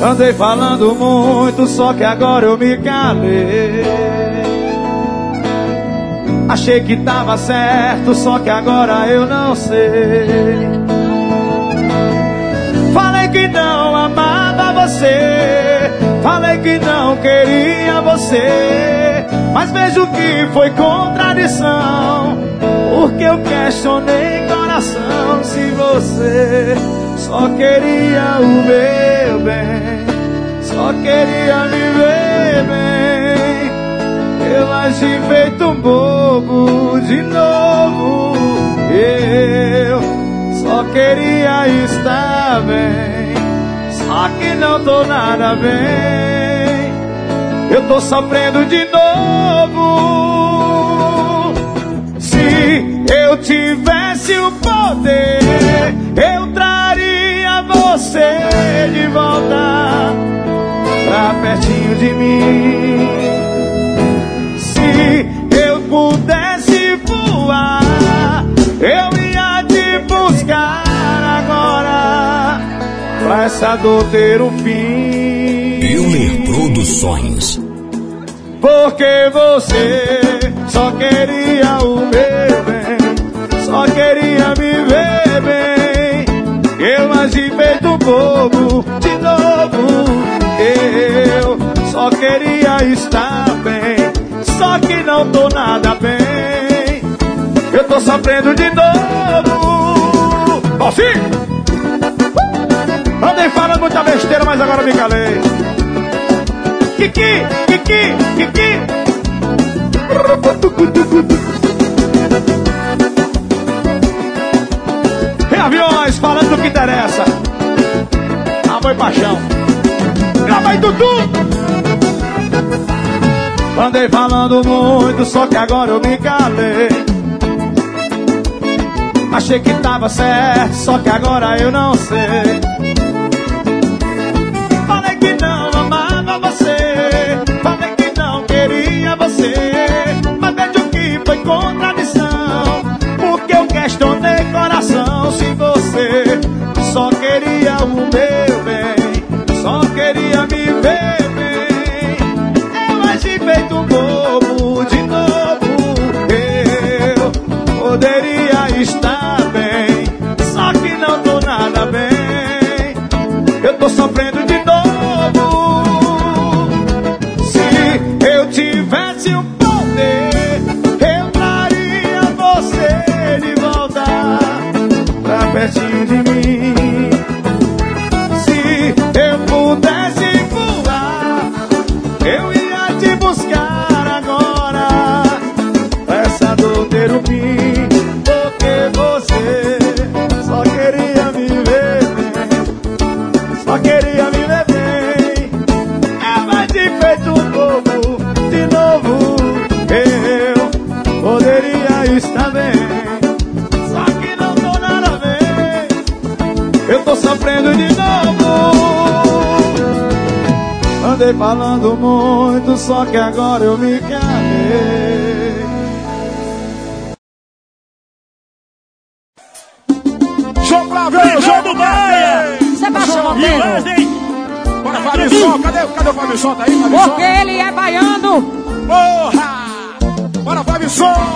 Andei falando muito, só que agora eu me calei. Achei que tava certo, só que agora eu não sei. Falei que não amava você, falei que não queria você, mas vejo que foi contradição, porque eu questionei coração. Se você só queria o meu bem, só queria me ver bem, eu agi feito um bobo de novo. Eu só queria estar bem, só que não tô nada bem. Eu tô sofrendo de novo. Se eu tivesse o poder, eu traria você de volta pra pertinho de mim. Se eu pudesse voar, eu ia te buscar agora, pra essa dor ter um fim. Euler Produções. Porque você só queria o meu bem, só queria me ver bem. Eu agi feito um bobo de novo. Eu só queria estar bem, só que não tô nada bem. Eu tô sofrendo de novo. Assim! Andei falando muita besteira, mas agora me calei. Kiki, Kiki, Kiki. Em aviões, falando do que interessa. Amor e paixão. Grava aí, Dudu. Andei falando muito, só que agora eu me calei. Achei que tava certo, só que agora eu não sei. Falei que não amava você, falei que não queria você, mas vejo que foi contradição, porque eu questionei coração. Se você só queria o meu bem, só queria me ver bem, eu agi feito um bobo de novo. Eu poderia estar bem, só que não tô nada bem. Eu tô sofrendo de novo. Se eu tivesse o poder, eu traria você de volta pra pertinho de mim. Se eu pudesse voar, eu ia te buscar agora, essa dor ter um fim. Porque você só queria me ver bem, só queria me ver bem. Eu agi feito um bobo de novo. Eu poderia estar bem, só que não tô nada bem. Eu tô sofrendo de novo. Andei falando muito, só que agora eu me calei. João Flávio, João do Baia! Sebastião Monteiro! Bora, Fabio, cadê o Fabio? Tá aí, Fabio? Porque ele é baiano! Porra! Bora, Fabio!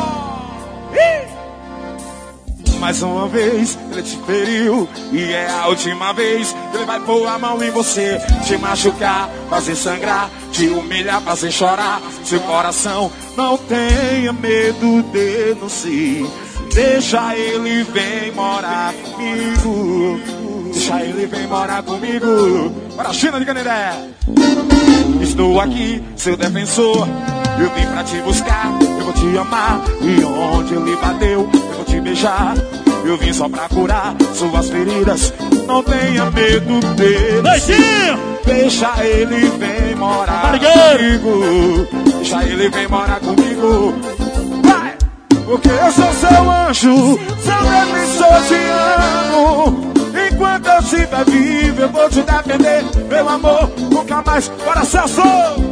Mais uma vez ele te feriu, e é a última vez que ele vai pôr a mão em você, te machucar, fazer sangrar, te humilhar, fazer chorar seu coração. Não tenha medo, denuncie. Deixa ele vir morar comigo. Deixa ele vir morar comigo. Bora, China de Canindé. Estou aqui, seu defensor. Eu vim pra te buscar, eu vou te amar. E onde ele bateu, eu vou te beijar. Eu vim só pra curar suas feridas. Não tenha medo dele. Deixa ele vir morar comigo. Deixa ele vir morar comigo. Vai! Porque eu sou seu anjo, seu defensor, te amo. Enquanto eu estiver vivo, eu vou te defender. Meu amor, nunca mais. Bora, Celso!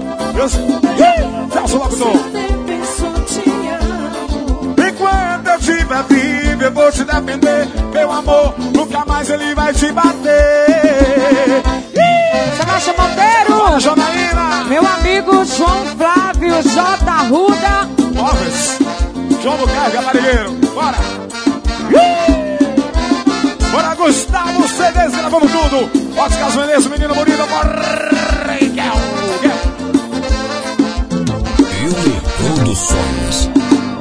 Celso Locutor. Enquanto eu estiver vivo, eu vou te defender. Meu amor, nunca mais ele vai te bater. Sebastião Óticas Veneza, menino bonito, Morreguel. Yuri Produções.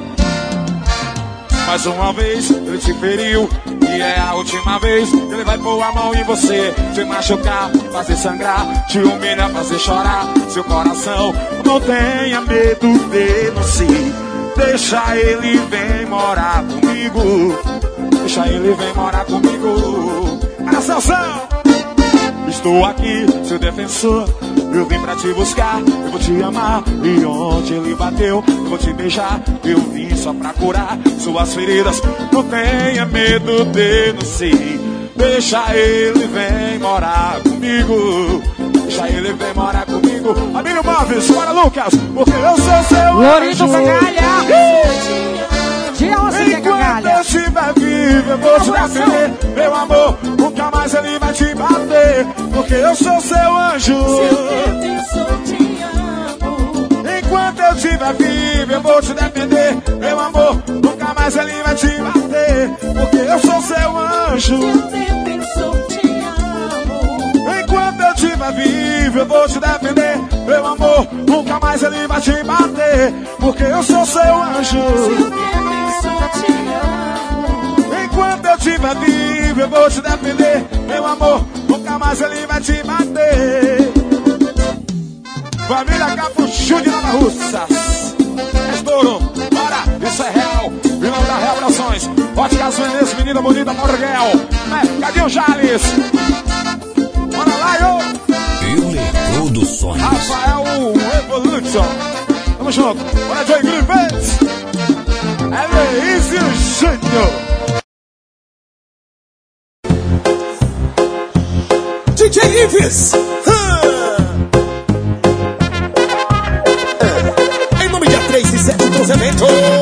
Mais uma vez ele te feriu, e é a última vez que ele vai pôr a mão em você, te machucar, fazer sangrar, te humilhar, fazer chorar seu coração. Não tenha medo de não se, deixa ele vem morar comigo, deixa ele vem morar comigo. Atenção! Estou aqui, seu defensor, eu vim pra te buscar, eu vou te amar. E onde ele bateu, eu vou te beijar. Eu vim só pra curar suas feridas. Não tenha medo de não se, deixa ele vem morar comigo, deixa ele vem morar comigo. Abílio Móveis, bora Lucas, porque eu sou seu Lourinho anjo. Cangalha. Enquanto eu estiver vivo, eu vou te defender, meu amor, nunca mais ele vai te bater, porque eu sou seu anjo. Enquanto eu estiver vivo, eu vou te defender, meu amor, nunca mais ele vai te bater, porque eu sou seu anjo. Enquanto eu estiver vivo, eu vou te defender, meu amor, nunca mais ele vai te bater, porque eu sou seu anjo. Enquanto eu estiver vivo, eu vou te defender, meu amor, nunca mais ele vai te bater. Família Capuchu de Nova Russas, estouro, bora, isso é real, vilão da Real Produções, Óticas Veneza, menina bonita, Morguel, Cadinho Jales, bora lá, yo! Yuri Produções. Rafael Evolution, tamo junto, bora, Joey Griffiths, Elisio Júnior. DJ Ives! Em nome de A3 e 7 Cruzamento.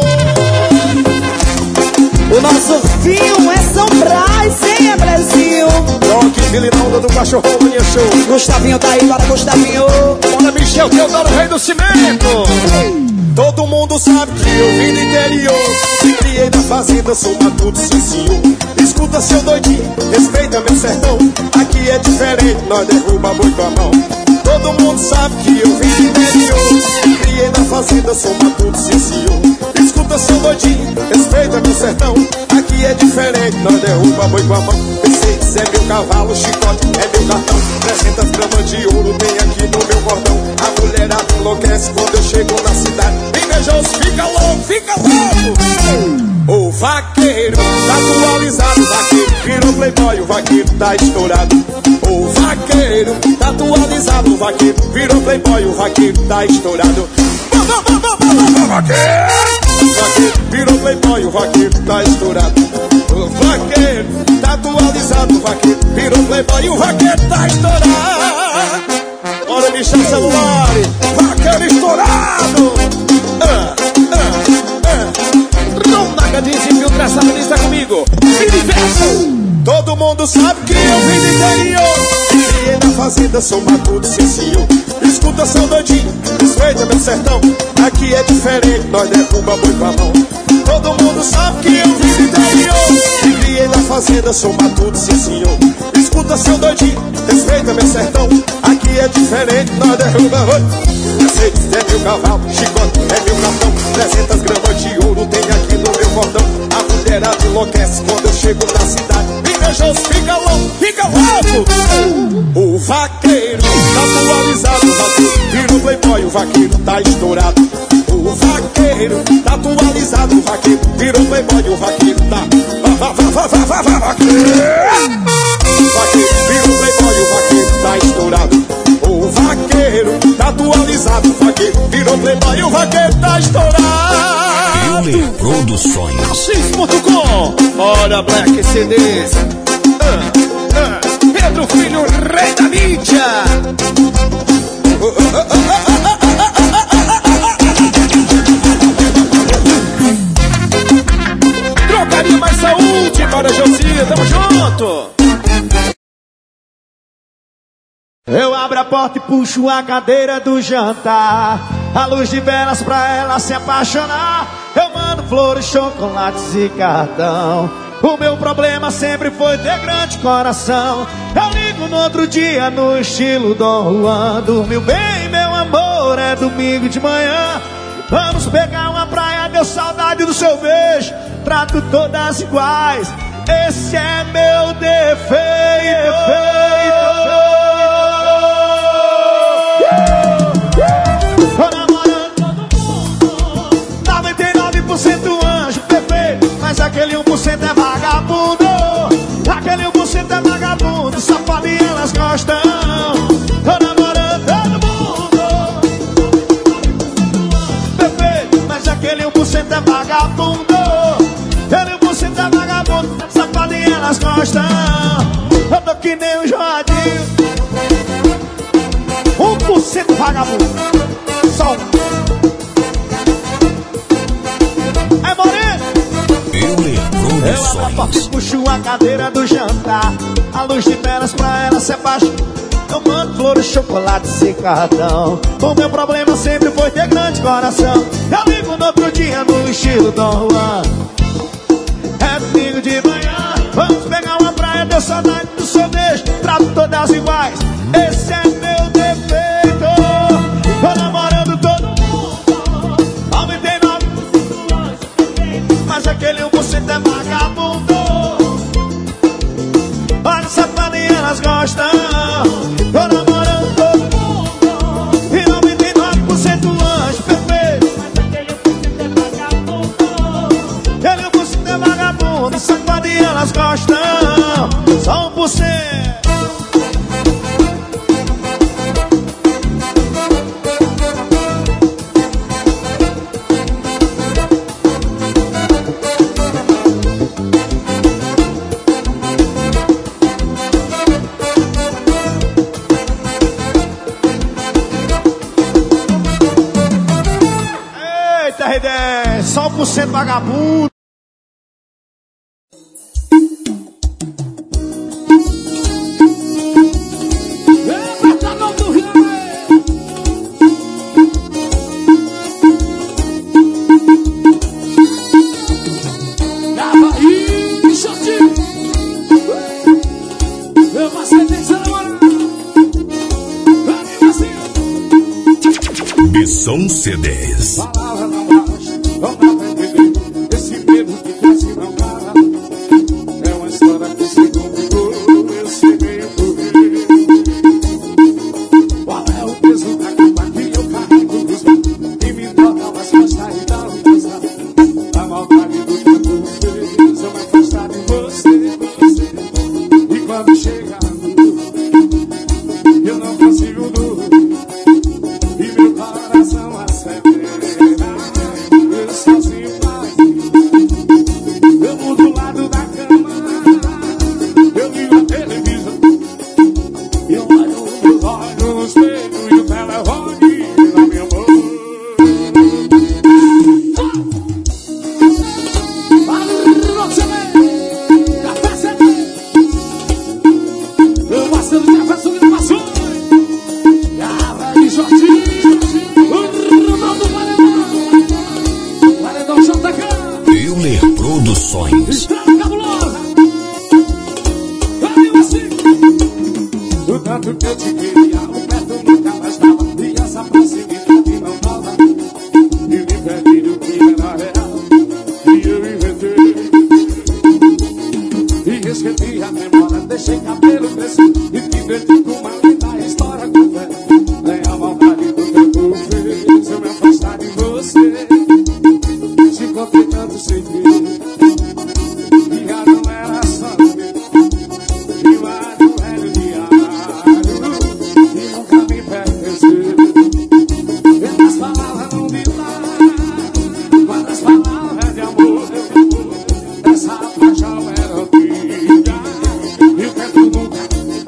O nosso filme é São Brás, hein, é Brasil. Rock Vilinaldo do Cachorro Mania Show. Gustavinho tá aí, bora Gustavinho. Bora Michel Teodoro, rei do cimento. Todo mundo sabe que eu vim do interior, me criei na fazenda, sou matuto, sim senhor. Escuta seu doidinho, respeita meu sertão, aqui é diferente, nós derruba boi com a mão. Todo mundo sabe que eu vim do interior, me criei na fazenda, sou matuto, sim senhor. Escuta seu doidinho, respeita meu sertão, aqui é diferente, nós derruba boi com a mão. Mercedes é meu cavalo, chicote é meu cartão, 300 gramas de ouro tem aqui no meu cordão. A mulherada enlouquece quando eu chego na cidade, invejoso fica louco. O vaqueiro tá atualizado, o vaqueiro virou playboy, o vaqueiro tá estourado. O vaqueiro tá atualizado, o vaqueiro virou playboy, o vaqueiro tá estourado. O vaqueiro virou playboy, o vaqueiro tá estourado. O vaqueiro tá atualizado, o vaqueiro virou playboy, o vaqueiro tá estourado. Bora Michel celular, vaqueiro estourado. Ronaga desinfiltração, está comigo. Todo mundo sabe que eu vim do interior, criei na fazenda, sou matuto, sim senhor. Escuta seu doidinho, respeita meu sertão, aqui é diferente, nós derruba boi com a mão. Todo mundo sabe que eu vim do interior, criei na fazenda, sou matuto, sim senhor. Escuta seu doidinho, respeita meu sertão, aqui é diferente, nós derruba boi. Mercedes é meu cavalo, chicote é meu cartão, 300 gramas de ouro tem aqui no meu cordão. A mulherada enlouquece quando eu chego na cidade, invejoso fica louco. O vaqueiro tá atualizado, o vaqueiro virou playboy, o vaqueiro tá estourado. O vaqueiro tá atualizado, o vaqueiro virou playboy, o vaqueiro tá vaqueiro virou playboy, o vaqueiro tá estourado. O vaqueiro tá atualizado, o vaqueiro virou playboy, o vaqueiro tá estourado. Yuri Produções. Assis.com. Olha Black CDs. Pedro Filho, rei da mídia. Trocaria mais saúde para Josia, tamo junto. Eu abro a porta e puxo a cadeira do jantar, a luz de velas pra ela se apaixonar. Eu mando flores, chocolates e cartão, O meu problema sempre foi ter grande coração. Eu ligo no outro dia no estilo Dom Juan. Dormiu bem, meu amor, é domingo de manhã. Vamos pegar uma praia, deu saudade do seu beijo. Trato todas iguais, esse é meu defeito. Tô namorando todo mundo, 99% anjo perfeito, mas aquele 1% é vagabundo. Aquele 1% é vagabundo, safado e elas gostam. Tô namorando todo mundo, perfeito, mas aquele 1% é vagabundo. Aquele 1% é vagabundo, safado e elas gostam. Eu tô que nem um Joadinho, 1% vagabundo. Só um. É moreno. Eu abro e puxo a cadeira do jantar. A luz de velas pra ela se apaixonar. Eu mando flores, chocolate e cartão. O meu problema sempre foi ter grande coração. Eu ligo no outro dia no estilo Dom Juan. É domingo de manhã, vamos pegar uma praia, deu saudade do seu beijo. Trato todas iguais, esse é meu defeito. Tô namorando todo mundo, 99%, mas aquele 1% é vagabundo. Olha safado e elas gostam. Tô namorando todo mundo, e 99% anjo perfeito, mas aquele 1% é vagabundo. Aquele 1% é vagabundo, safado e elas gostam. Só 1%. Eita, R10, só 1% vagabundo. São CDs. Palavra não baixa, não dá pra entender. Esse medo que cresce não para. É uma história que se complicou. Eu sei meio por ver. Qual é o peso da capa que eu carrego nos meus? E me toca mais força e dá um pesar. A maldade do que tu fez, eu me afastar de você. E quando chega a luz, eu não consigo dormir. E meu coração acelera. Eu sozinho eu mudo do lado da cama. Eu ligo a televisão. Eu olho meus olhos no espelho e o telefone na minha mão. Eu passando de avanço e passou. Gava e Jorginho. Euler Produções. Cabulosa. O tanto que eu te queria, o perto nunca mais dava. E essa proximidade não dava. E me perdi do que era real. E eu inventei. E esqueci a memória, deixei cabelo crescer. E me perdi com uma linda história com fé. Nem a maldade do que tu fez, eu me afastar de você. Te encontrei tanto sem ver. E já não era só ver. E lá no velho diário. E nunca me pertenceu. Pelas palavras não me dá. Mas as palavras de amor. Essa paixão era antiga. E o tempo nunca.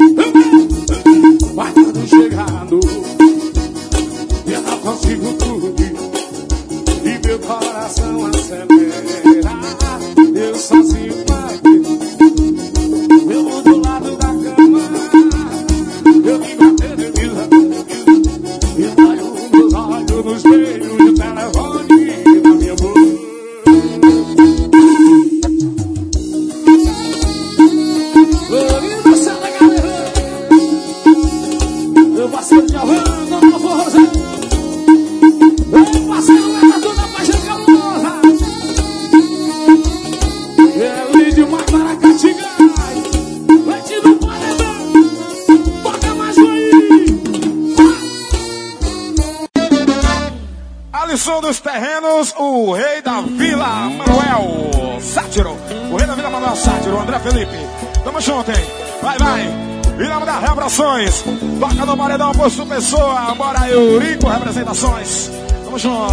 Mas quando chegando, eu não consigo dormir. E meu coração acelera. Eu sozinho aqui. Eu vou do lado da cama. Eu ligo a televisão. Eu olho meus olhos no espelho e o telefone na minha boca. Alisson dos terrenos, o rei da Vila, Manuel Sátiro. O rei da Vila, Manuel Sátiro, André Felipe. Tamo junto, hein? Vai, vai. Em nome das reabrações. Toca no paredão, Posto Pessoa. Bora, Eurico, representações. Tamo junto.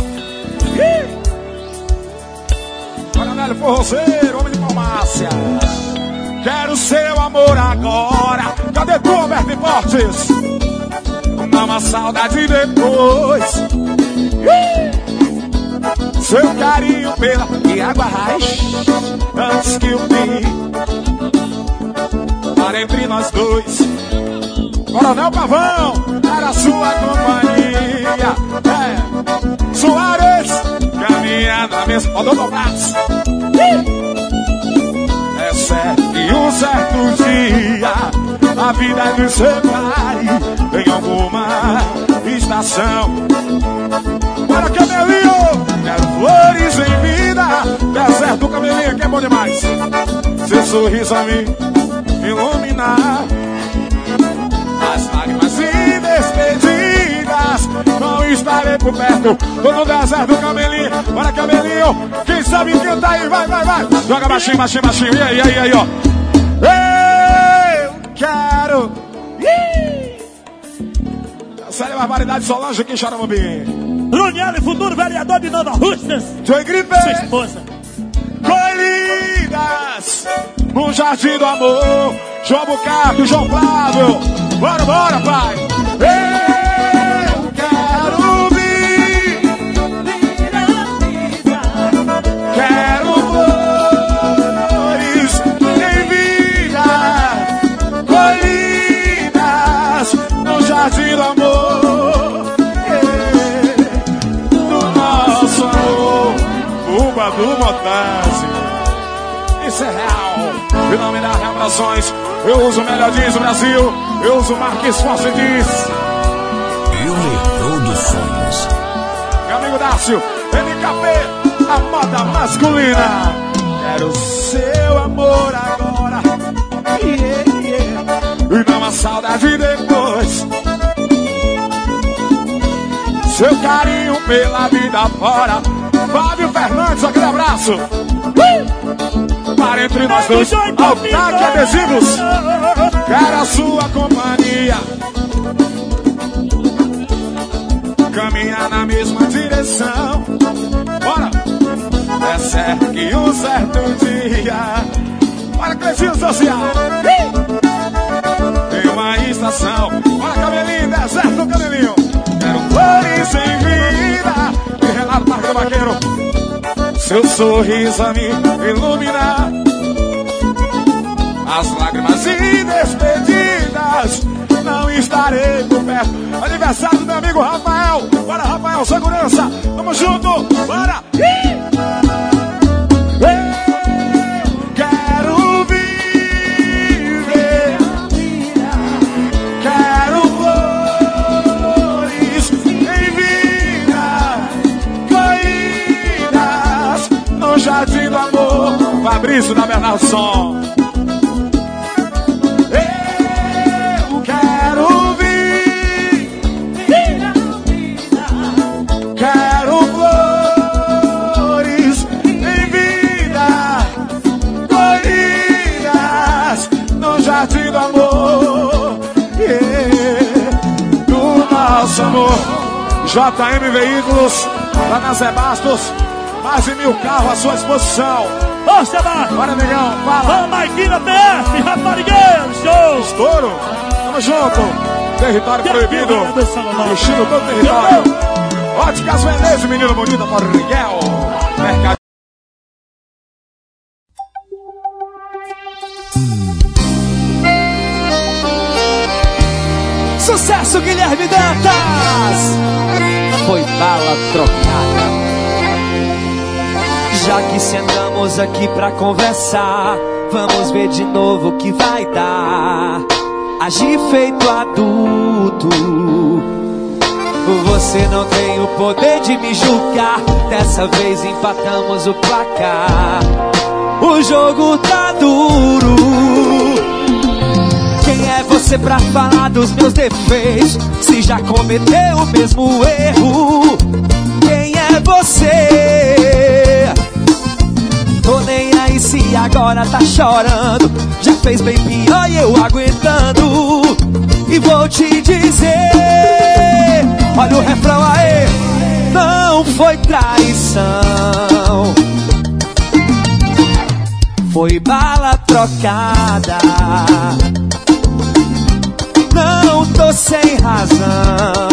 Coronel Forrozeiro, homem de Palmácia. Quero seu amor agora. Cadê tu, Alberto e Portes? Dá uma saudade depois. Seu carinho pela e água raiz. Antes que o fim para entre nós dois. Coronel Pavão, era sua companhia. Soares, caminha na mesma. Ó, doutor Braço. É certo que um certo dia a vida nos separe em alguma estação. Para Camelinho, quero flores em vida. Deserto, Camelinho, que é bom demais. Seu sorriso a mim iluminar. As lágrimas e despedidas, não estarei por perto. Tô no deserto, Camelinho. Para Camelinho, quem sabe canta aí, vai, vai, vai. Joga baixinho, baixinho, baixinho. E aí, ó. Eu quero. Sério, barbaridade, Solange aqui em Xaramubim. Brunelli, futuro vereador de Nova Russas. Joy Gripe. Sua esposa. Colhidas no Jardim do Amor. João Bucato, João Flávio. Bora, bora, pai. Eu quero vir. Quero flores em vida. Colhidas no Jardim do Amor. Do nosso amor. Uba do Motazzi. Isso é real. Em nome das reabrações, eu uso o melhor jeans do Brasil. Eu uso o Marquês Forte Jeans. Euler Produções. Meu amigo Dácio, MKP, a moda masculina. Quero seu amor agora. E não uma saudade depois. Seu carinho pela vida fora. Fábio Fernandes, aquele abraço. Para entre nós dois, Altaque Adesivos. Quero a sua companhia. Caminhar na mesma direção. Bora! É certo que um certo dia. Bora, Cleitinho Social. Tem uma estação. Bora, Camelinho, deserto, Camelinho. Quero flores em vida. E Renato Marco do Vaqueiro. Seu sorriso a me iluminar. As lágrimas e despedidas, não estarei por perto. Aniversário do meu amigo Rafael. Bora, Rafael, segurança. Tamo junto, bora. Eu quero viver. Quero flores em vida. Corridas no Jardim do Amor. Fabrício da Bernardo Som. Jardim do Amor, do nosso amor. JM Veículos, lá na Zé Bastos, mais de 1000 carros à sua exposição. Ô, Sebastião! Bora, negão, fala. Ô, Maiquinha PF, raparigueiro, show! Estouro, tamo junto. Território proibido, vestindo todo o território. Óticas Veneza, menino bonito, Porriguel. Mercado. Sucesso, Guilherme Dantas! Foi bala trocada. Já que sentamos aqui pra conversar, vamos ver de novo o que vai dar. Agi feito adulto. Você não tem o poder de me julgar. Dessa vez empatamos o placar. O jogo tá duro. Quem é você pra falar dos meus defeitos, se já cometeu o mesmo erro? Quem é você? Tô nem aí se agora tá chorando. Já fez bem pior e eu aguentando. E vou te dizer, olha o refrão aí. Não foi traição, foi bala trocada. Não tô sem razão,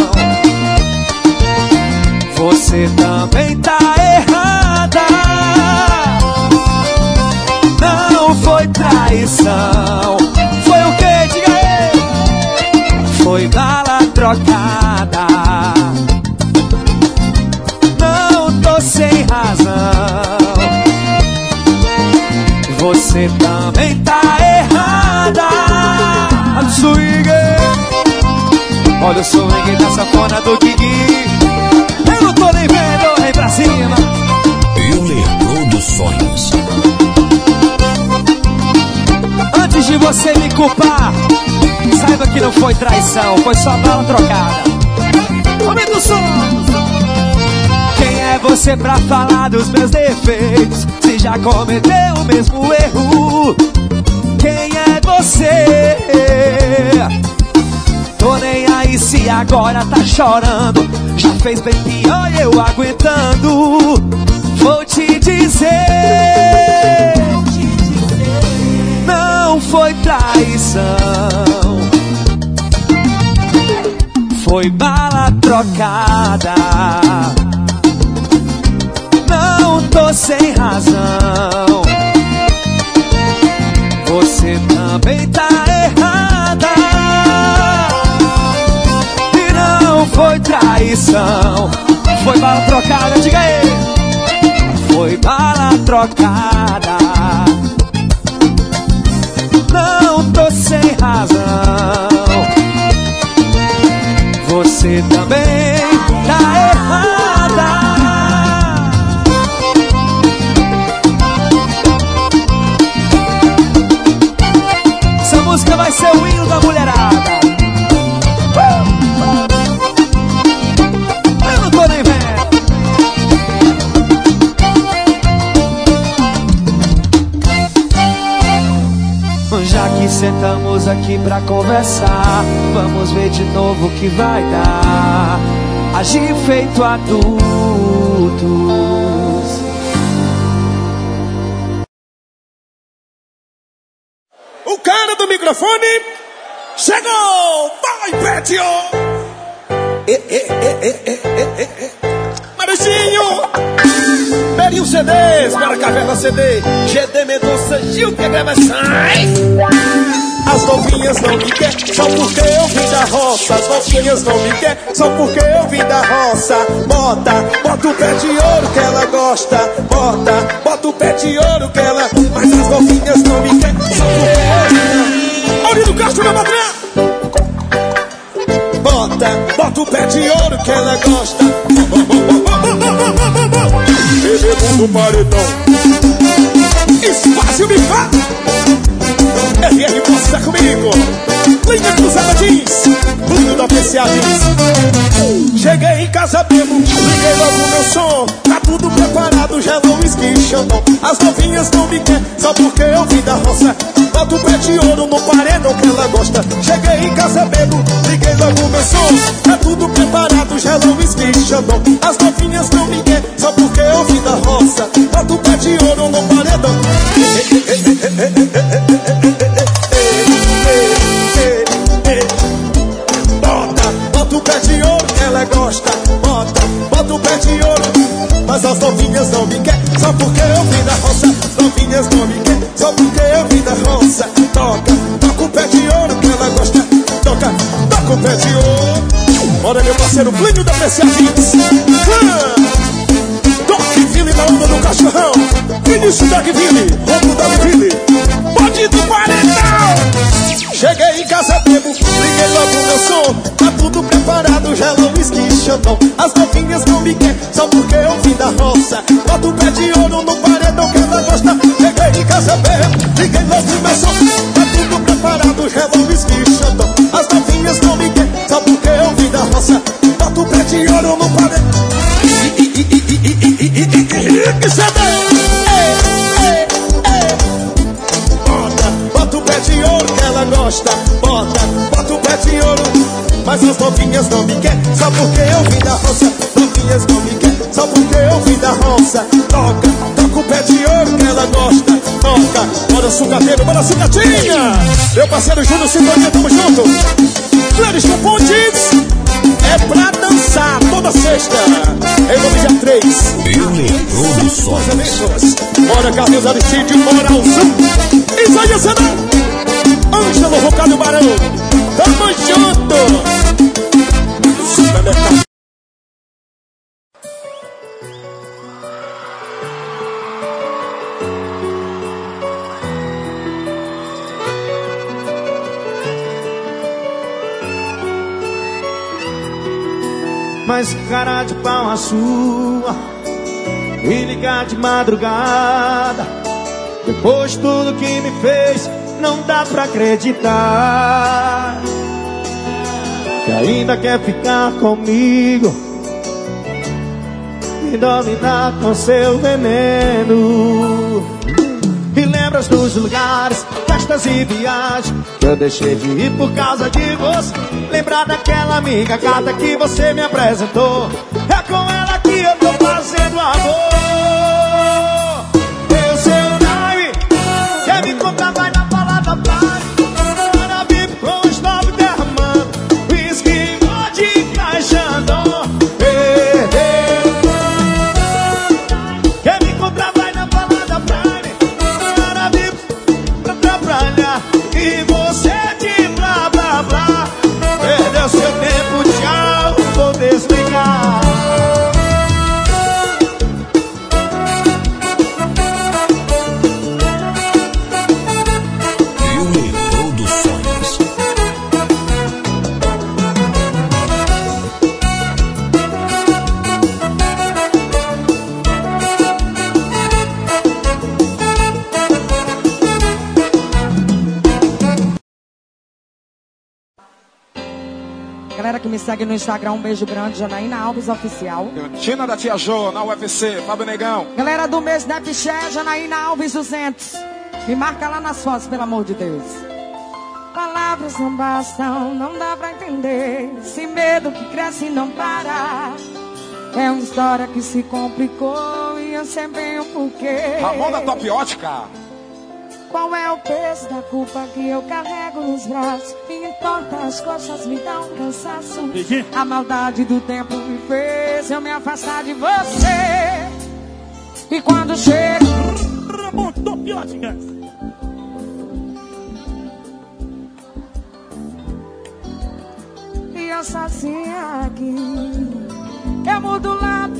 você também tá errada. Não foi traição, foi o que? Diga aí. Foi bala trocada. Não tô sem razão, você também tá errada. Olha o swing, olha o swing da sanfona do Guigui. Eu não tô nem vendo, vem pra cima. Euler Produções. Antes de você me culpar, saiba que não foi traição, foi só bala trocada. Aumenta o som. Quem é você pra falar dos meus defeitos, se já cometeu o mesmo erro? Quem é você? Tô nem aí se agora tá chorando. Já fez bem pior e eu aguentando. Vou te dizer, não foi traição, foi bala trocada. Não tô sem razão, você também tá errada. E não foi traição, foi bala trocada, diga aí. Foi bala trocada. Não tô sem razão, você também tá errada. Essa música vai ser o hino da mulherada. Eu não tô nem vendo. Já que sentamos aqui pra conversar, vamos ver de novo o que vai dar. Agir feito adultos. O cara do microfone chegou! Vai, Petio! Maruchinho! Pegue os CDs para a Caverna CD. GD Mendonça, Gil, que gravações. As novinhas não me quer só porque eu vim da roça. As novinhas não me quer só porque eu vim da roça. Bota o pé de ouro que ela gosta. Bota o pé de ouro que ela... Mas as novinhas não me quer só porque eu vim da... Aurélio Castro, meu patrão. Bota o pé de ouro que ela gosta. Bebê do paredão. Espaço me fala. RR, possa comigo. Linha cruzada jeans. Tudo da PCA jeans. Cheguei em casa bebo, liguei logo meu som. Tá tudo preparado, já não esquichando. As novinhas não me quer só porque eu vim da roça. Bota o pé de ouro no paredão que ela gosta. Cheguei em casa bebo, liguei logo meu som. Tá tudo preparado, já não esquichando. As novinhas não me quer só porque eu vim da roça. Bota o pé de ouro no paredão. Bota o pé de ouro que ela gosta. Bota o pé de ouro. Mas as novinhas não me quer só porque eu vim da roça. As novinhas não me quer só porque eu vim da roça. Toca o pé de ouro que ela gosta. Toca o pé de ouro. Bora, meu parceiro Plínio da PCA Jeans. Dogville na onda do cachorrão. Vinícius Dogville, Ronco Dogville. Pode do paredão. Cheguei em casa, bebo, liguei logo meu som. Tá tudo preparado, gelo, whisky e xandão. As novinhas não me querem, só porque eu vim da roça. Bota o pé de ouro no paredão que ela gosta. Cheguei em casa, bebo, liguei logo meu som. Tá tudo preparado, gelo, whisky e xandão. As novinhas não me querem, só porque eu vim da roça. Bota o pé de ouro no paredão. Que xandão! Bota o pé de ouro que ela gosta. Bota o pé de ouro. Mas as novinhas não me querem, só porque eu vim da roça. Novinhas não me querem, só porque eu vim da roça. Toca o pé de ouro que ela gosta. Toca, bora sucateiro, bora sucatinha. Meu parceiro Júnior Sintonia, tamo junto. Clérison Pontes, é pra dançar toda sexta. Em nome dia 3. Produções. Bora Carlos Aristide, Moralzão. Isaías Senão, Ângelo Rocado Barão. Tamo junto. Supermercado. Mas cara de pau a sua, e ligar de madrugada. Depois de tudo que me fez, não dá pra acreditar que ainda quer ficar comigo, me dominar com seu veneno. E lembras dos lugares, festas e viagens que eu deixei de ir por causa de você. Lembrar daquela amiga gata que você me apresentou. É com ela que eu tô fazendo amor. Eu sei o nome, quer me contar, vai na balada, vai. Para VIP com os novos derramando, whisky, vodka e xandão. Quer me encontrar, vai na balada, vai. Para VIP, pra trabalhar. E você de blá blá blá, perdeu seu tempo, tchau, vou desligar. Galera que me segue no Instagram, um beijo grande, Janaína Alves Oficial. Cantina da Tia Jô, na UFC, Fábio Negão. Galera do mês da Piché, Janaína Alves 200. Me marca lá nas fotos, pelo amor de Deus. Palavras não bastam, não dá pra entender. Esse medo que cresce e não para. É uma história que se complicou e eu sei bem o porquê. Ramon da Top Ótica. Qual é o peso da culpa que eu carrego nos braços? Me importa, as costas me dão cansaço. A maldade do tempo me fez eu me afastar de você. E quando chego Ramon Top Ótica. e eu sozinha aqui, eu mudo o lado,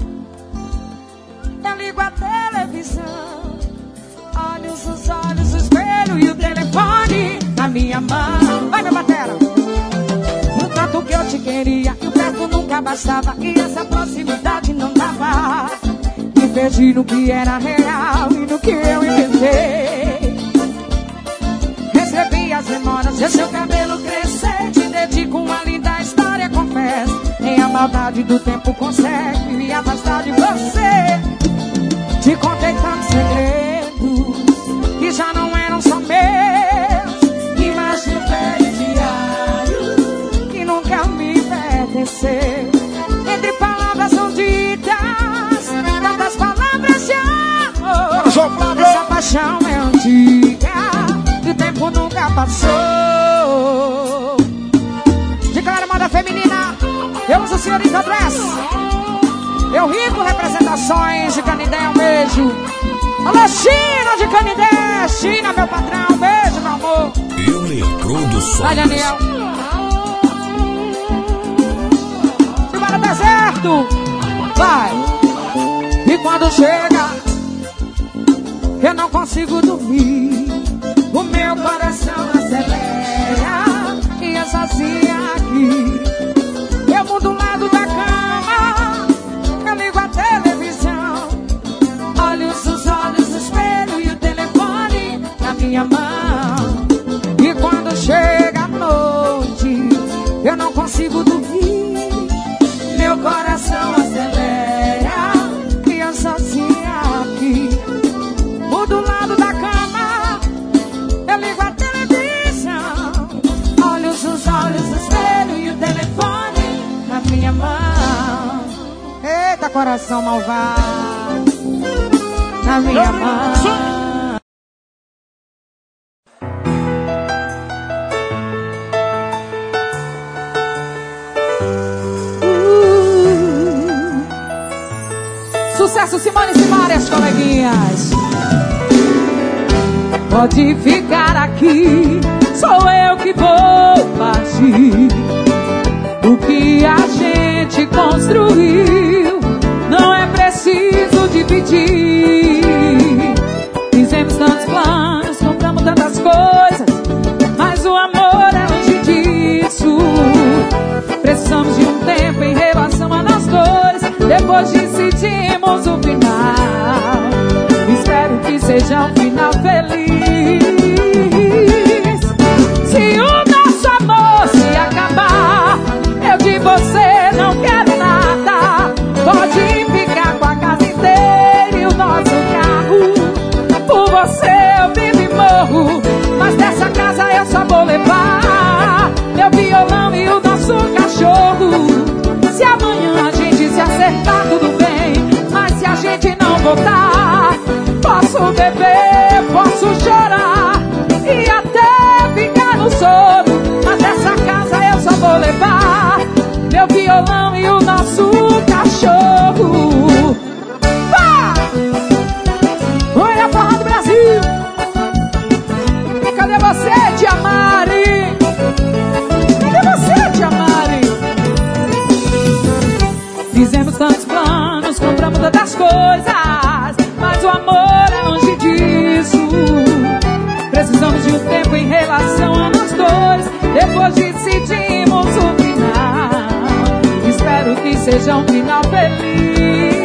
eu ligo a televisão. Olhos nos olhos, o espelho e o telefone na minha mão. Vai, meu batera! O tanto que eu te queria e o perto nunca bastava. E essa proximidade não dava. Me perdi no que era real e no que eu inventei. Recebi as memórias de seu cabelo crescer. Te dedico uma linda história, confesso. Nem a maldade do tempo consegue me afastar de você. Te contei tantos segredos que já não eram só meus. Imagem velho diário que nunca me pertenceu. Entre palavras não ditas, tantas palavras de amor. Essa paixão é antiga e o tempo nunca passou. De galera moda feminina, eu uso senhorita dress. Eu rico representações de Canindé, um beijo. Alô, China de Canindé, China, meu patrão, um beijo, meu amor. Produções. Vai, Daniel. Simbora, deserto. Vai. E quando chega, eu não consigo dormir. O meu coração acelera. e eu sozinha aqui. Eu mudo o lado da cama, eu ligo a televisão, olho os olhos no espelho e o telefone na minha mão. E quando chega a noite, eu não consigo dormir, meu coração acelera e eu sozinha aqui. Mudo o lado da cama, eu ligo a televisão, olho os olhos no espelho e o telefone na minha mão. Eita, coração malvado, na minha mão. Sucesso, Simone e Simárias, coleguinhas. Pode ficar aqui, sou eu que vou partir. O que a gente construiu não é preciso dividir. Fizemos tantos planos, compramos tantas coisas, mas o amor é longe disso. Precisamos de um tempo em relação a nós dois, depois decidimos o final. Espero que seja um final feliz. Se o nosso amor se acabar, eu de você não quero nada. Pode ficar com a casa inteira e o nosso carro. Por você eu vivo e morro, mas dessa casa eu só vou levar meu violão e o nosso cachorro. Se amanhã a gente se acertar, tudo bem, mas se a gente não voltar, posso beber, posso chorar e até ficar no sono, mas dessa casa eu só vou levar meu violão e o nosso cachorro. Vá! Oi, a forró do Brasil. Cadê você, Tia Mari? Cadê você, Tia Mari? Fizemos tantos planos, compramos tantas coisas, mas o amor é longe disso. Precisamos de um tempo em relação a nós dois, depois decidimos o final. Espero que seja um final feliz.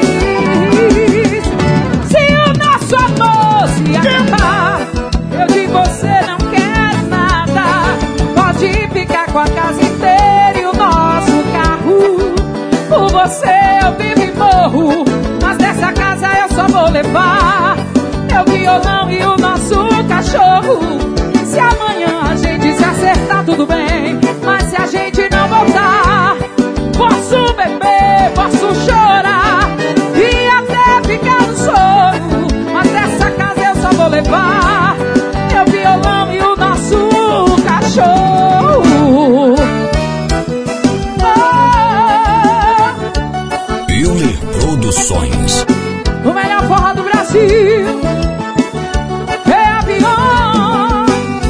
Se o nosso amor se acabar, eu de você não quero nada. Pode ficar com a casa inteira e o nosso carro. Por você eu vivo e morro, mas dessa casa eu só vou levar meu violão e o nosso cachorro. Se amanhã a gente se acertar, tudo bem, mas se a gente não voltar, posso beber, posso chorar e até ficar no sono, mas dessa casa eu só vou levar meu violão e o nosso cachorro. Euler Produções. O melhor forró do Brasil é avião.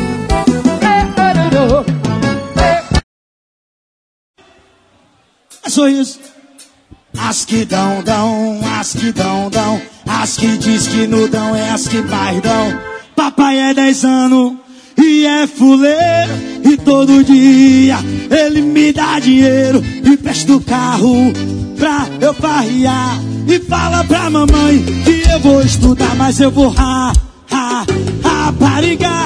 É só isso. As que dão, as que dão. As que diz que não dão é as que mais dão. Papai é 10 anos e é fuleiro, e todo dia ele me dá dinheiro e presta o carro pra eu farrear. E fala pra mamãe que eu vou estudar, mas eu vou raparigar.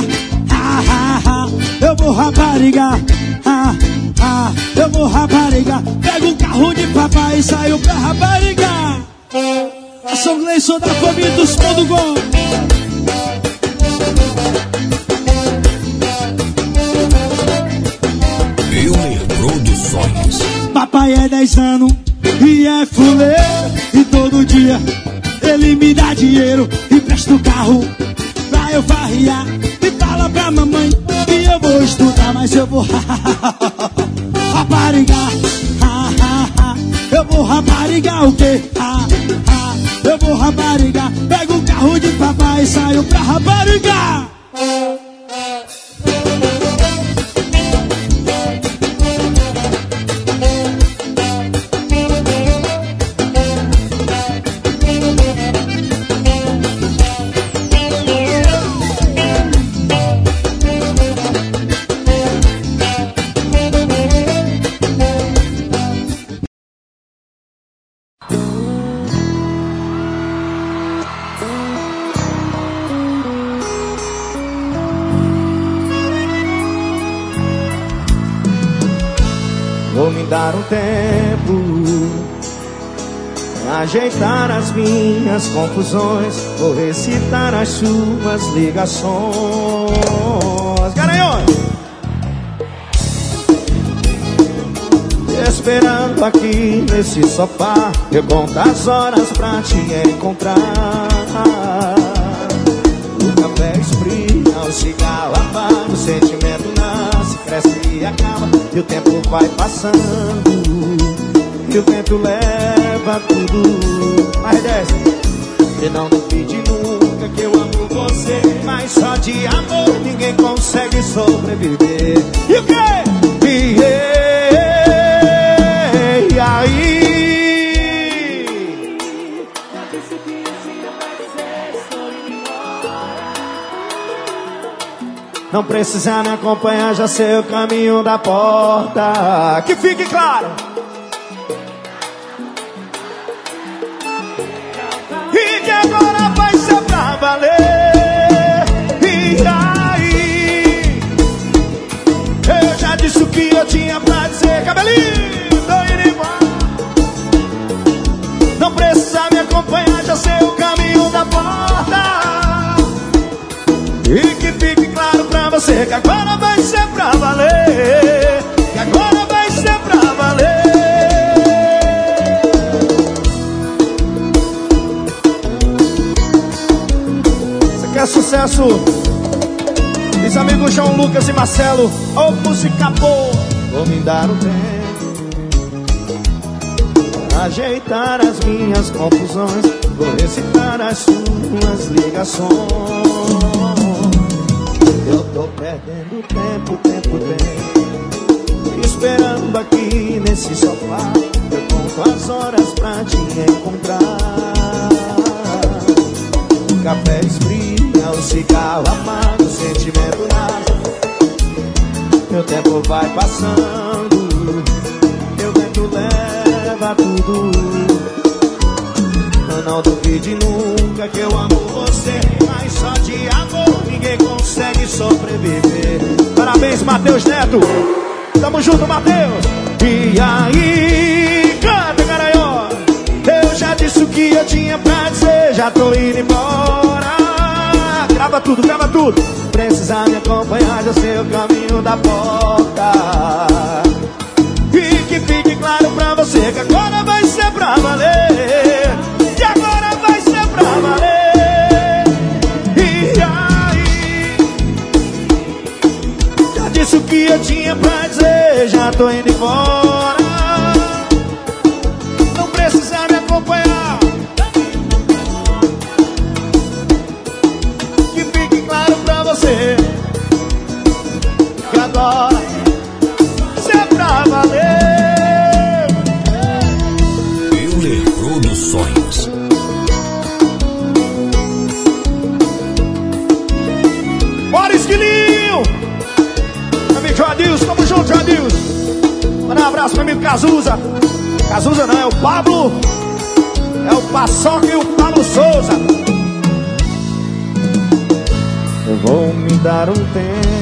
Eu vou raparigar. Eu vou raparigar. Pego o carro de papai e saio pra raparigar. Eu sou Gleison da família dos Mondugol. Euler Produções. Papai é 10 anos e é fuleiro, e todo dia ele me dá dinheiro e presta o carro pra eu farrear. E fala pra mamãe que eu vou estudar, mas eu vou raparigar. Eu vou raparigar o quê? Eu vou raparigar. Pego o carro de papai e saio pra raparigar. dar um tempo pra ajeitar as minhas confusões. Vou recitar as suas ligações. Garanhões! Esperando aqui nesse sofá, eu conto as horas pra te encontrar. O café esfria, o cigarro apaga, o sentimento nasce, cresce e acaba. E o tempo vai passando, e o vento leva tudo. Mais 10. E não duvide nunca que eu amo você, mas só de amor ninguém consegue sobreviver. E o quê? E aí? Não precisa me acompanhar, já sei o caminho da porta. Que fique claro. E que agora vai ser pra valer. E aí? Eu já disse o que eu tinha pra dizer, cabelinho. Não precisa me acompanhar, já sei o caminho da porta. E que fique claro pra você que agora vai ser pra valer. Que agora vai ser pra valer. Você quer sucesso? Meus amigos João Lucas e Marcelo. Ô, música boa. Vou me dar um tempo, ajeitar as minhas confusões. Vou recitar as suas ligações. Eu tô perdendo tempo, esperando aqui nesse sofá. Eu conto as horas pra te encontrar. O café esfria, o cigarro apaga, o sentimento nasce. Meu tempo vai passando, meu vento leva tudo. Não duvide nunca que eu amo você, mas só de amor ninguém consegue sobreviver. Parabéns, Matheus Neto. Tamo junto, Matheus. E aí, canta, Garanhó. Eu já disse o que eu tinha pra dizer, já tô indo embora. Grava tudo, grava tudo. Precisa me acompanhar, já sei o caminho da porta. E que fique claro pra você que agora vai ser pra valer. Que agora vai ser pra valer. E aí? Já disse o que eu tinha pra dizer, já tô indo embora. Não precisa me acompanhar. Que fique claro pra você que agora ser pra valer. Produções. Bora, Esquilinho! Meu amigo Joadilson, tamo junto, Joadilson. Manda um abraço pro meu amigo Cazuza. Cazuza não, é o Pablo. É o Paçoca e o Pablo Souza. Eu vou me dar um tempo.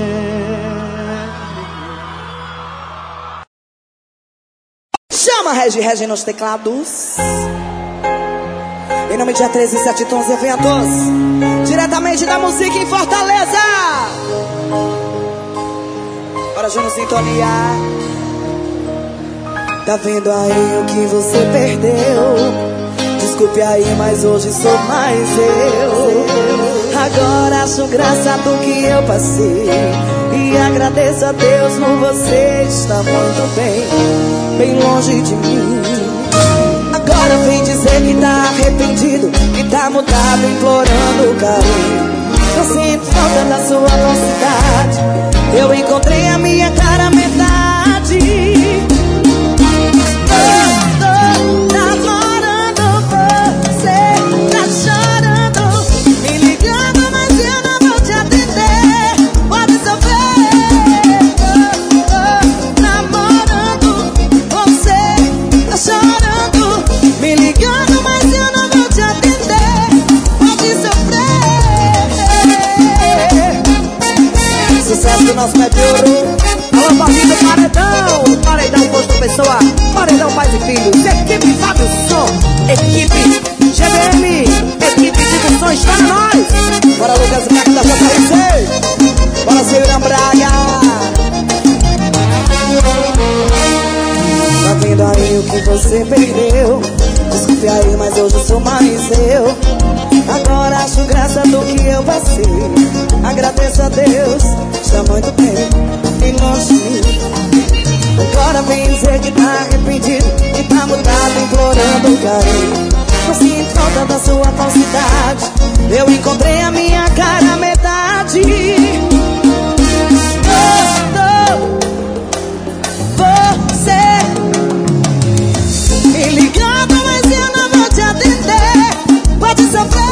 Chama Regi nos teclados. Em nome de A13 7 Tons Eventos, diretamente da música em Fortaleza. Bora, Júnior, sintonia. Tá vendo aí o que você perdeu? Desculpe aí, mas hoje sou mais eu. Agora acho graça do que eu passei e agradeço a Deus por você estar muito bem, bem longe de mim. Agora vem dizer que tá arrependido, que tá mudado, implorando carinho. Eu sinto falta da sua velocidade, eu encontrei a minha cara metade. Sucesso do nosso pé de ouro. Alô, Paulinho do Paredão. Paredão, posto Filhos, equipe Fábio Som, equipe GBM, equipe de som, está na nós. Bora Lucas Mac da JC, bora Silvia Braga. Tá vendo aí o que você perdeu? Desculpe aí, mas hoje eu sou mais eu. Agora acho graça do que eu passei. Agradeço a Deus, está muito bem e longe de mim. Agora vem dizer que tá arrependido, que tá mudado, implorando carinho. Não sinto falta da sua falsidade, eu encontrei a minha cara metade. Você me ligando, mas eu não vou te atender. Pode sofrer.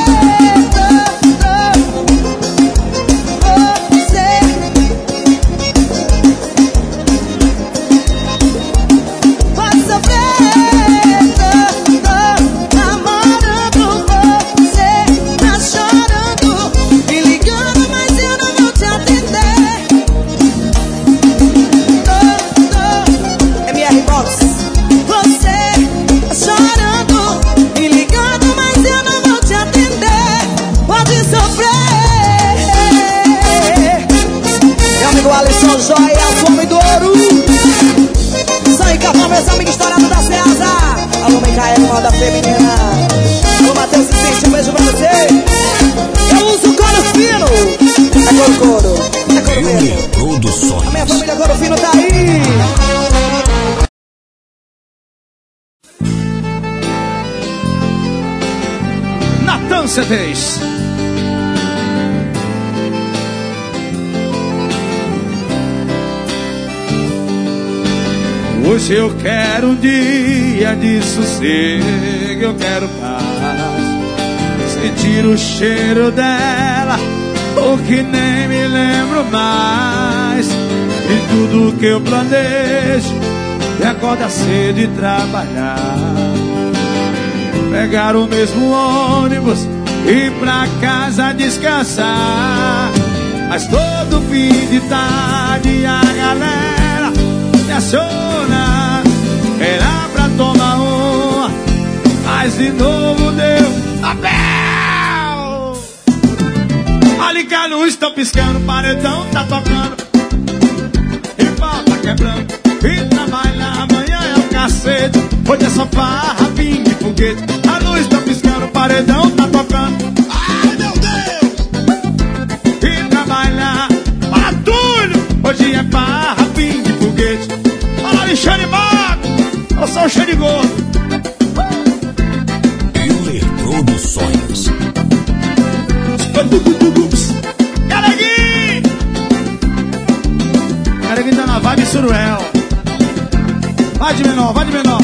Moda feminina. Ô Matheus e Cintia, um beijo pra você. Eu uso couro fino. É couro, é couro mesmo. Produções. A minha família couro fino tá aí. Natan CDs. Hoje eu quero um dia de sossego, eu quero paz, sentir o cheiro dela, o que nem me lembro mais. E tudo que eu planejo é acordar cedo e trabalhar, pegar o mesmo ônibus e ir pra casa descansar. Mas todo fim de tarde a galera me aciona, era pra tomar uma, mas de novo deu papel. Ali que a luz tá piscando, o paredão tá tocando e pau tá quebrando. E trabalhar amanhã é o cacete, hoje é só farra, pingue e foguete. A luz tá piscando, o paredão tá tocando. Ai meu Deus! E trabalhar para Túlio, hoje é farra, pingue e foguete. Alexandre Mato, eu sou o cheio de gordo. Euler Produções. Galeguinho! Galeguinho tá na vibe Suruel. Vai de menor, vai de menor.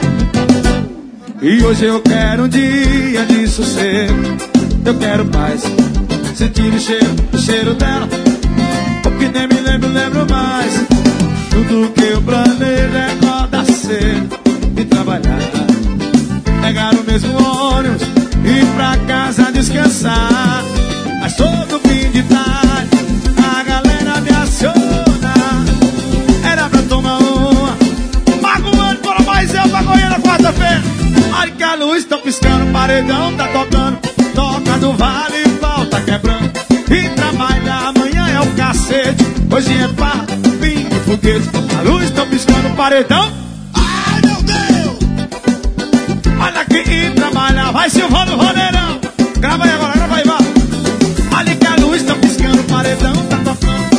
E hoje eu quero um dia de sossego, eu quero paz, sentir o cheiro dela, o que nem me lembro mais. Tudo que eu planejo é acordar cedo e trabalhar, pegar o mesmo ônibus e ir pra casa descansar. Mas todo fim de tarde a galera me aciona, era pra tomar uma, magoando para mais eu pra correr na quarta-feira. Olha que a luz tá piscando, o paredão tá tocando, toca do vale e pau tá quebrando. E trabalhar amanhã é o cacete, hoje é farra, pingue e foguete. A luz tá piscando, o paredão. Ai meu Deus! Olha aqui e trabalhar, vai Silvano Roneirão. Grava aí agora, grava aí, vai. Olha que a luz tá piscando, o paredão tá tocando.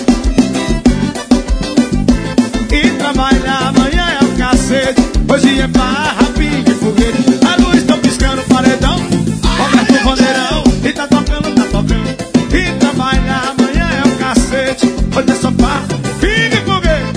E trabalhar amanhã é o cacete, hoje é farra, pingue e foguete. A luz tá piscando, o paredão, Roberto Roneirão. E tá tocando, tá tocando. E trabalhar amanhã é o cacete, hoje é só farra, pingue e foguete.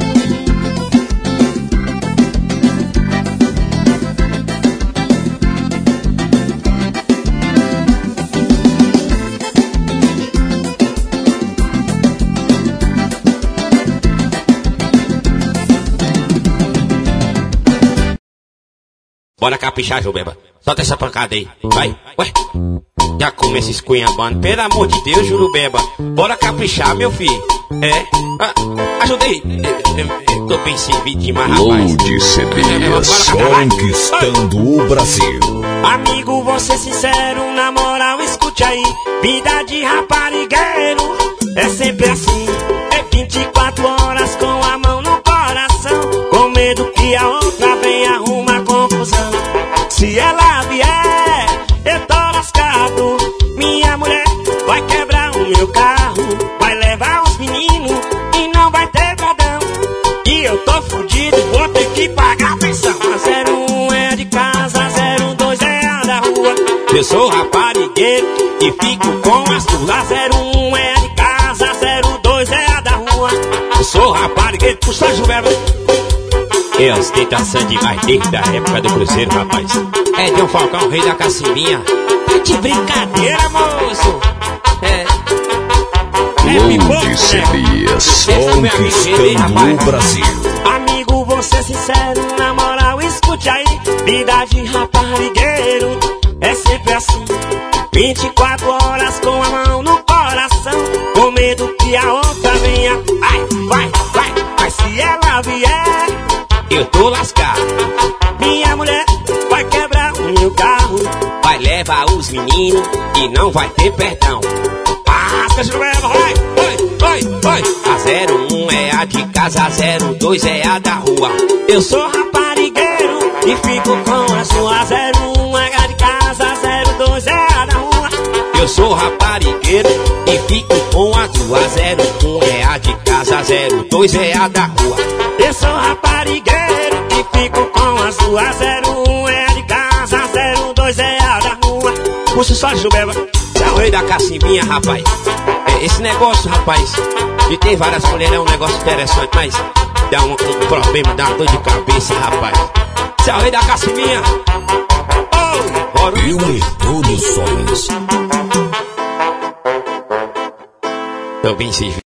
Bora caprichar, Jubeba. Solta essa pancada aí. Vai, ué. Já começa esculhambando. Pelo amor de Deus, Jurubeba. Bora caprichar, meu filho. Ajudei. Tô bem servido demais, rapaz. Load CDs, conquistando o Brasil. Amigo, vou ser sincero, na moral, escute aí. Vida de raparigueiro é sempre assim. É 24 horas com a mão no coração, com medo que a outra venha arrumar confusão. Se ela vier, eu tô lascado. Minha mulher vai quebrar o meu carro, vai levar os meninos e não vai ter perdão. E eu tô fudido, vou ter que pagar a pensão. A 01 é de casa, 02 é a da rua. Eu sou raparigueiro e fico com as duas. 01 é de casa, 02 é a da rua. Eu sou raparigueiro, puxa Juveva. É ostentação demais desde a época do Cruzeiro, rapaz. É John Falcão, rei da cacimbinha. Tá de brincadeira, moço. Load CDs, conquistando o Brasil. Amigo, vou ser sincero, na moral, escute aí. Vida de raparigueiro é sempre assim. 24 horas com a mão no coração, com medo que a outra venha. Ai, vai. Mas se ela vier, eu tô lascado. Minha mulher vai quebrar o meu carro, vai levar os meninos e não vai ter perdão. Passa, Jurema, vai. A 01 é a de casa, a 02 é a da rua. Eu sou raparigueiro e fico com a sua. 01 é a de casa, 02 é a da rua. Eu sou raparigueiro e fico com a sua. 01 é a de casa, 02 é a da rua. Eu sou raparigueiro e fico com a sua. 01 é a de casa, 02 é a da rua. Puxa só, Jubeba. Você é o rei da cacimbinha, rapaz. Esse negócio, rapaz, de ter várias mulheres é um negócio interessante, mas dá um problema, dá uma dor de cabeça, rapaz. Você é o rei da cacimbinha. Billy Produções. Tô bem servido.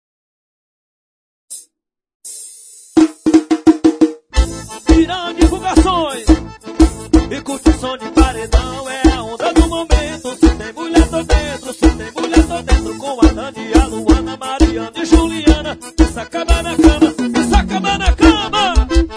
Irão divulgações e curtição de paredão é a onda do momento. Se tem mulher, tô dentro. Se tem mulher, tô dentro. Com a Dani, a Luana, Mariana e Juliana. Isso acaba na cama, isso acaba na cama.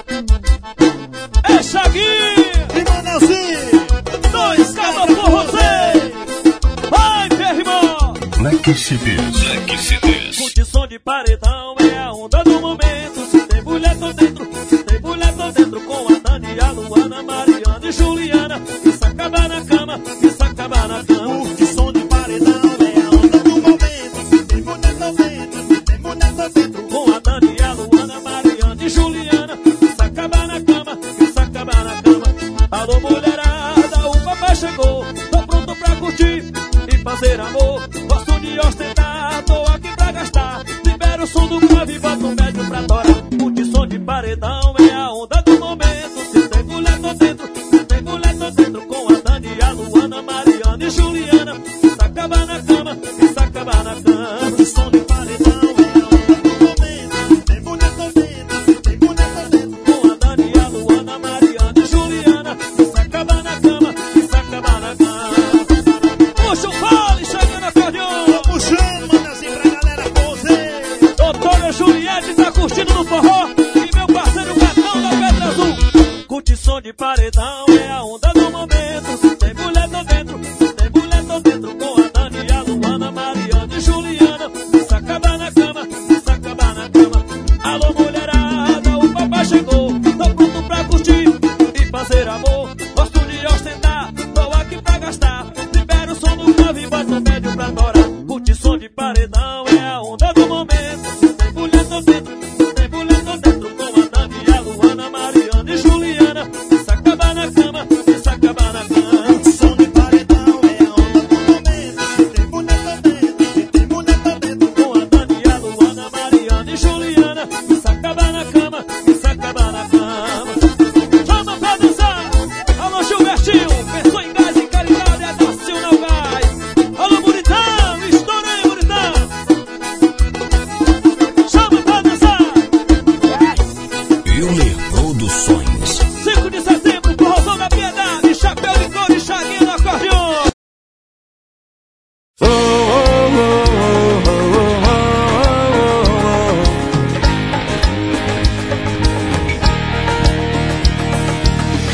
É Chaguinha e Manelzinho, 2 cada por você. Vai, Ferrimão. Black CDs. Curtição de paredão é a onda do momento. Se tem mulher, tô dentro. Se tem mulher, tô dentro. Com a Dani, a Luana, Mariana e Juliana. Isso acaba na cama, isso acaba na cama. Curtição de paredão é a onda do momento. Se tem mulher, tô dentro. Se tem mulher, tô dentro. Com a Dani, a Luana, Mariana e Juliana. Isso acaba na cama, isso acaba na cama. Alô, mulherada, o papai chegou. Tô pronto pra curtir e fazer amor. Gosto de ostentar, tô aqui pra gastar. Libera o som do grave e bota um médio pra torar. Curtição de paredão é a onda do momento. Se tem mulher, tô dentro. Se tem mulher, tô dentro. Com a Dani, a Luana, Mariana e Juliana. Isso acaba na cama, isso acaba na cama. Curtição de paredão é a onda do momento. Se tem mulher, tô dentro. Se tem mulher, tô dentro. Com a Dani, a Luana, Mariana e Juliana. Isso acaba na cama, isso acaba na cama. Puxa o fole, chega na acordeão. Tô puxando, manda assim pra galera pose. Doutora Juliette tá curtindo no forró. E meu parceiro Gatão da Pedra Azul. Curtição de paredão é a onda do momento. Se tem mulher, tô dentro. Se tem mulher, tô dentro. Com a Dani, a Luana, Mariana e Juliana. Isso acaba na cama, isso acaba na cama. Alô, mulherada, o papai chegou. Tô pronto pra curtir e fazer amor. Gosto de ostentar, tô aqui pra gastar. Libera o som do grave e bota o médio pra torar. Curtição de paredão é a onda do momento. Se tem mulher, tô dentro. Se tem mulher, tô dentro. Com a Dani, a Luana, Mariana e Juliana. Isso acaba na cama, isso acaba na cama. Curtição de paredão é a onda do momento.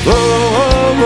Oh, oh,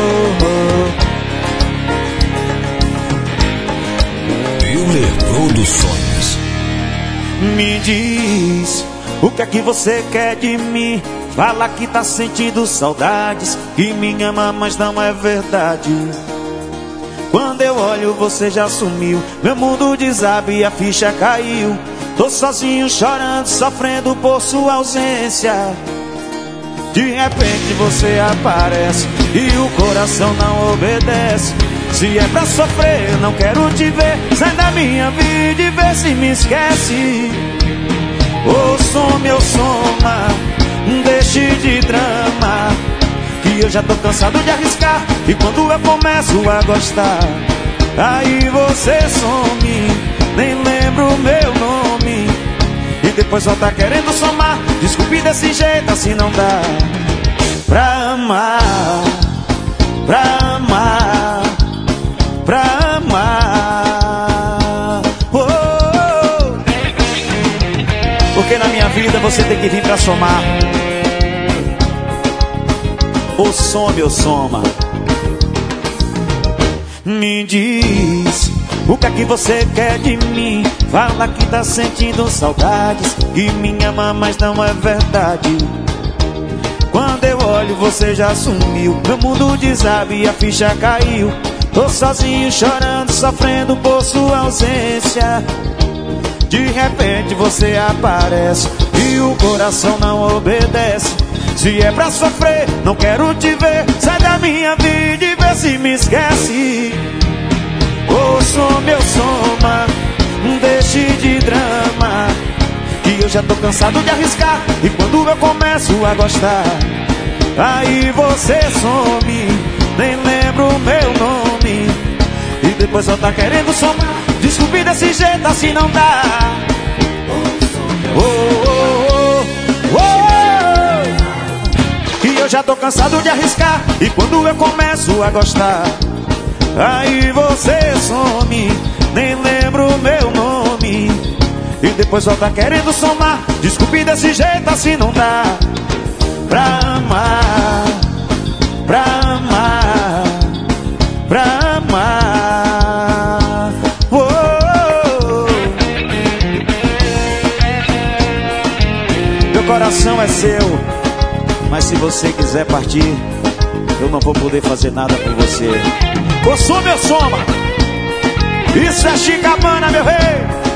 oh, oh. Euler Produções. Me diz, o que é que você quer de mim? Fala que tá sentindo saudades, que me ama, mas não é verdade. Quando eu olho você já sumiu, meu mundo desaba e a ficha caiu. Tô sozinho chorando, sofrendo por sua ausência. De repente você aparece e o coração não obedece. Se é pra sofrer, eu não quero te ver. Sai da minha vida e vê se me esquece. Ô some, ô soma, deixe de drama, que eu já tô cansado de arriscar. E quando eu começo a gostar, aí você some, nem lembro o meu nome. E depois volta querendo somar. Desculpe desse jeito, assim não dá pra amar, pra amar, pra amar. Oh, oh. Porque na minha vida você tem que vir pra somar. Ou some ou soma. Me diz, o que é que você quer de mim? Fala que tá sentindo saudades, que me ama, mas não é verdade. Quando eu olho você já sumiu, meu mundo desaba e a ficha caiu. Tô sozinho chorando, sofrendo por sua ausência. De repente você aparece e o coração não obedece. Se é pra sofrer, não quero te ver. Sai da minha vida e vê se me esquece. Ô some, ô soma, deixe de drama, que eu já tô cansado de arriscar. E quando eu começo a gostar, aí você some, nem lembro o meu nome. E depois só tá querendo somar. Desculpe desse jeito, assim não dá. Oh, oh, oh, oh, oh. E eu já tô cansado de arriscar. E quando eu começo a gostar, aí você some, nem lembro o meu nome. E depois só tá querendo somar. Desculpe desse jeito, assim não dá pra amar, pra amar, pra amar. Oh, oh. Meu coração é seu, mas se você quiser partir, eu não vou poder fazer nada por você. Ô some ou soma, isso é Chicabana, meu rei.